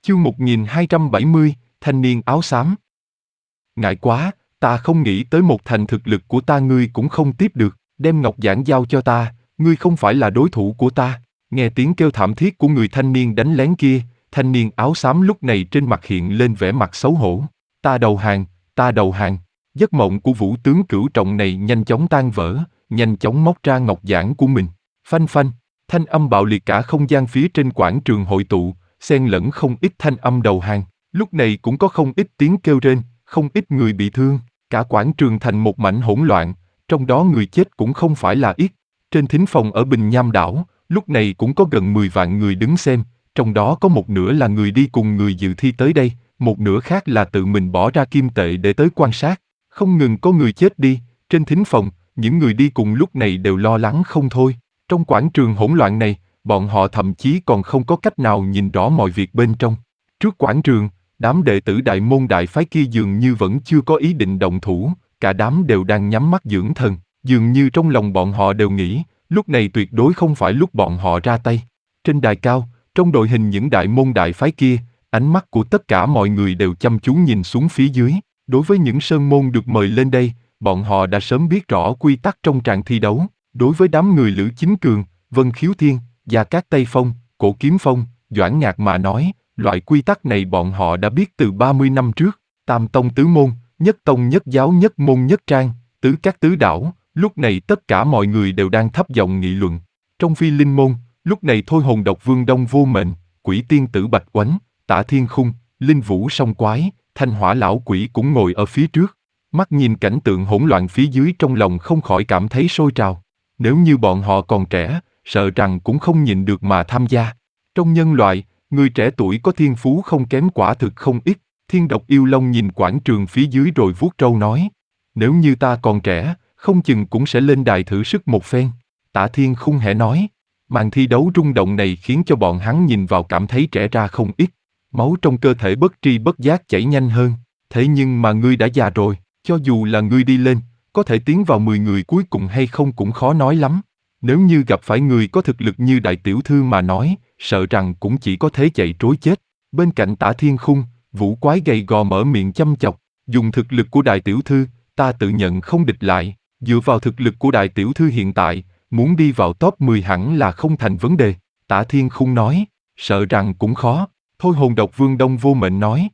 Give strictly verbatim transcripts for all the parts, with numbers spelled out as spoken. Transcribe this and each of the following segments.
Chương một nghìn hai trăm bảy mươi, thanh niên áo xám. Ngại quá, ta không nghĩ tới một thành thực lực của ta ngươi cũng không tiếp được, đem ngọc giản giao cho ta, ngươi không phải là đối thủ của ta. Nghe tiếng kêu thảm thiết của người thanh niên đánh lén kia, thanh niên áo xám lúc này trên mặt hiện lên vẻ mặt xấu hổ. Ta đầu hàng, ta đầu hàng. Giấc mộng của vũ tướng cửu trọng này nhanh chóng tan vỡ, nhanh chóng móc ra ngọc giản của mình. Phanh phanh, thanh âm bạo liệt cả không gian phía trên quảng trường hội tụ, xen lẫn không ít thanh âm đầu hàng. Lúc này cũng có không ít tiếng kêu rên, không ít người bị thương, cả quảng trường thành một mảnh hỗn loạn, trong đó người chết cũng không phải là ít. Trên thính phòng ở Bình Nham đảo, lúc này cũng có gần mười vạn người đứng xem, trong đó có một nửa là người đi cùng người dự thi tới đây, một nửa khác là tự mình bỏ ra kim tệ để tới quan sát. Không ngừng có người chết đi, trên thính phòng, những người đi cùng lúc này đều lo lắng không thôi. Trong quảng trường hỗn loạn này, bọn họ thậm chí còn không có cách nào nhìn rõ mọi việc bên trong. Trước quảng trường, đám đệ tử đại môn đại phái kia dường như vẫn chưa có ý định động thủ, cả đám đều đang nhắm mắt dưỡng thần, dường như trong lòng bọn họ đều nghĩ, lúc này tuyệt đối không phải lúc bọn họ ra tay. Trên đài cao, trong đội hình những đại môn đại phái kia, ánh mắt của tất cả mọi người đều chăm chú nhìn xuống phía dưới. Đối với những sơn môn được mời lên đây, bọn họ đã sớm biết rõ quy tắc trong trạng thi đấu. Đối với đám người Lữ Chính Cường, Vân Khiếu Thiên, Gia Cát Tây Phong, Cổ Kiếm Phong, Doãn Ngạc mà nói, loại quy tắc này bọn họ đã biết từ ba mươi năm trước. Tam tông tứ môn, nhất tông nhất giáo nhất môn nhất trang, tứ các tứ đảo, lúc này tất cả mọi người đều đang thấp giọng nghị luận. Trong Phi Linh môn, lúc này Thôi Hồn Độc Vương Đông Vô Mệnh, Quỷ Tiên Tử Bạch Oánh, Tả Thiên Khung, Linh Vũ Song Quái, Thanh Hỏa Lão Quỷ cũng ngồi ở phía trước. Mắt nhìn cảnh tượng hỗn loạn phía dưới trong lòng không khỏi cảm thấy sôi trào. Nếu như bọn họ còn trẻ, sợ rằng cũng không nhịn được mà tham gia. Trong nhân loại, người trẻ tuổi có thiên phú không kém quả thực không ít. Thiên Độc Yêu Long nhìn quảng trường phía dưới rồi vuốt râu nói, nếu như ta còn trẻ, không chừng cũng sẽ lên đài thử sức một phen. Tả Thiên Khung hẽ nói, màn thi đấu rung động này khiến cho bọn hắn nhìn vào cảm thấy trẻ ra không ít. Máu trong cơ thể bất tri bất giác chảy nhanh hơn. Thế nhưng mà ngươi đã già rồi, cho dù là ngươi đi lên, có thể tiến vào mười người cuối cùng hay không cũng khó nói lắm. Nếu như gặp phải người có thực lực như đại tiểu thư mà nói, sợ rằng cũng chỉ có thế chạy trối chết. Bên cạnh Tả Thiên Khung, Vũ Quái gầy gò mở miệng chăm chọc, dùng thực lực của đại tiểu thư, ta tự nhận không địch lại, dựa vào thực lực của đại tiểu thư hiện tại, muốn đi vào top mười hẳn là không thành vấn đề. Tả Thiên Khung nói, sợ rằng cũng khó. Thôi Hồn Độc Vương Đông Vô Mệnh nói,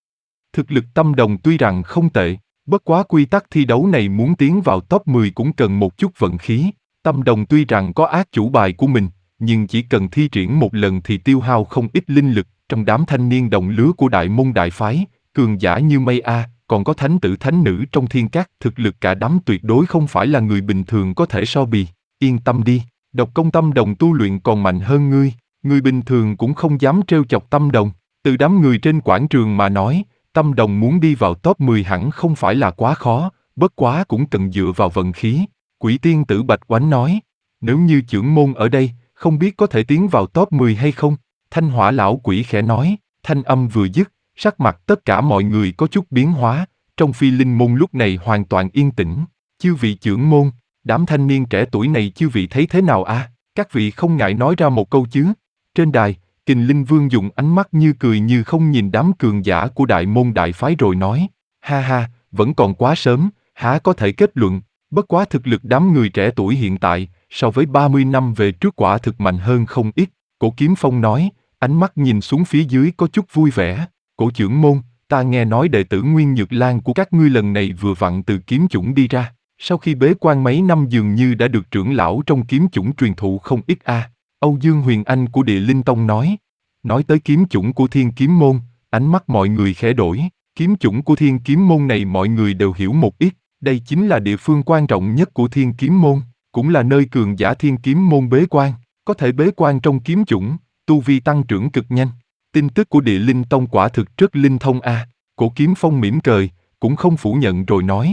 thực lực Tâm Đồng tuy rằng không tệ, bất quá quy tắc thi đấu này muốn tiến vào top mười cũng cần một chút vận khí. Tâm Đồng tuy rằng có ác chủ bài của mình, nhưng chỉ cần thi triển một lần thì tiêu hao không ít linh lực. Trong đám thanh niên đồng lứa của đại môn đại phái, cường giả như Mây A, còn có thánh tử thánh nữ trong thiên các, thực lực cả đám tuyệt đối không phải là người bình thường có thể so bì. Yên tâm đi, độc công Tâm Đồng tu luyện còn mạnh hơn ngươi, người bình thường cũng không dám trêu chọc Tâm Đồng. Từ đám người trên quảng trường mà nói, Tâm Đồng muốn đi vào top mười hẳn không phải là quá khó, bất quá cũng cần dựa vào vận khí. Quỷ Tiên Tử Bạch Oánh nói, nếu như chưởng môn ở đây, không biết có thể tiến vào top mười hay không? Thanh Hỏa Lão Quỷ khẽ nói, thanh âm vừa dứt, sắc mặt tất cả mọi người có chút biến hóa, trong Phi Linh môn lúc này hoàn toàn yên tĩnh. Chư vị chưởng môn, đám thanh niên trẻ tuổi này chư vị thấy thế nào à? Các vị không ngại nói ra một câu chứ? Trên đài, Kình Linh Vương dùng ánh mắt như cười như không nhìn đám cường giả của đại môn đại phái rồi nói, ha ha, vẫn còn quá sớm, há có thể kết luận, bất quá thực lực đám người trẻ tuổi hiện tại, so với ba mươi năm về trước quả thực mạnh hơn không ít. Cổ Kiếm Phong nói, ánh mắt nhìn xuống phía dưới có chút vui vẻ, Cổ trưởng môn, ta nghe nói đệ tử Nguyên Nhược Lan của các ngươi lần này vừa vặn từ kiếm chủng đi ra, sau khi bế quan mấy năm dường như đã được trưởng lão trong kiếm chủng truyền thụ không ít a. À. Âu Dương Huyền Anh của Địa Linh Tông nói, nói tới kiếm chủng của Thiên Kiếm Môn, ánh mắt mọi người khẽ đổi, kiếm chủng của Thiên Kiếm Môn này mọi người đều hiểu một ít, đây chính là địa phương quan trọng nhất của Thiên Kiếm Môn, cũng là nơi cường giả Thiên Kiếm Môn bế quan, có thể bế quan trong kiếm chủng, tu vi tăng trưởng cực nhanh. Tin tức của Địa Linh Tông quả thực rất linh thông a. À. Cổ Kiếm Phong mỉm cười, cũng không phủ nhận rồi nói,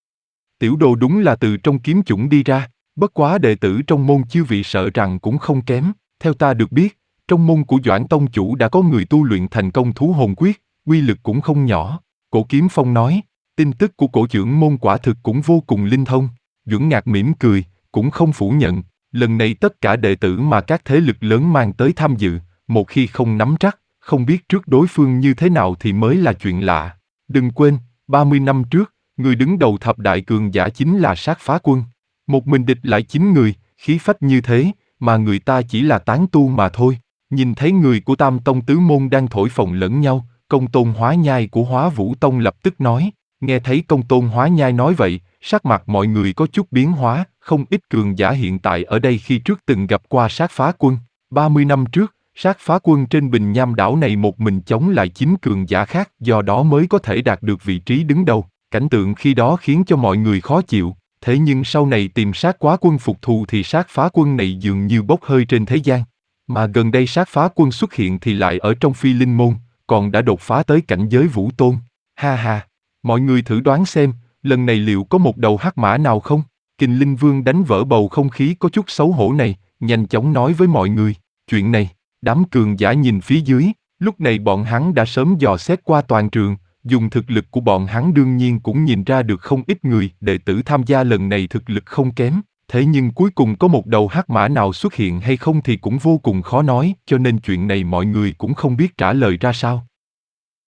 tiểu đồ đúng là từ trong kiếm chủng đi ra. Bất quá đệ tử trong môn chư vị sợ rằng cũng không kém, theo ta được biết, trong môn của Doãn Tông chủ đã có người tu luyện thành công thú hồn quyết, uy lực cũng không nhỏ. Cổ Kiếm Phong nói, tin tức của cổ trưởng môn quả thực cũng vô cùng linh thông. Duẩn Ngạc mỉm cười, cũng không phủ nhận, lần này tất cả đệ tử mà các thế lực lớn mang tới tham dự, một khi không nắm chắc, không biết trước đối phương như thế nào thì mới là chuyện lạ. Đừng quên, ba mươi năm trước, người đứng đầu thập đại cường giả chính là Sát Phá Quân. Một mình địch lại chín người, khí phách như thế, mà người ta chỉ là tán tu mà thôi. Nhìn thấy người của Tam Tông Tứ Môn đang thổi phồng lẫn nhau, Công Tôn Hóa Nhai của Hóa Vũ Tông lập tức nói. Nghe thấy Công Tôn Hóa Nhai nói vậy, sắc mặt mọi người có chút biến hóa, không ít cường giả hiện tại ở đây khi trước từng gặp qua Sát Phá Quân. ba mươi năm trước, Sát Phá Quân trên Bình Nham đảo này một mình chống lại chín cường giả khác, do đó mới có thể đạt được vị trí đứng đầu. Cảnh tượng khi đó khiến cho mọi người khó chịu, thế nhưng sau này tìm Sát Quá Quân phục thù thì Sát Phá Quân này dường như bốc hơi trên thế gian. Mà gần đây Sát Phá Quân xuất hiện thì lại ở trong Phi Linh Môn, còn đã đột phá tới cảnh giới Vũ Tôn. Ha ha, mọi người thử đoán xem, lần này liệu có một đầu hắc mã nào không? Kình Linh Vương đánh vỡ bầu không khí có chút xấu hổ này, nhanh chóng nói với mọi người, chuyện này. Đám cường giả nhìn phía dưới, lúc này bọn hắn đã sớm dò xét qua toàn trường, dùng thực lực của bọn hắn đương nhiên cũng nhìn ra được không ít người đệ tử tham gia lần này thực lực không kém, thế nhưng cuối cùng có một đầu hắc mã nào xuất hiện hay không thì cũng vô cùng khó nói, cho nên chuyện này mọi người cũng không biết trả lời ra sao.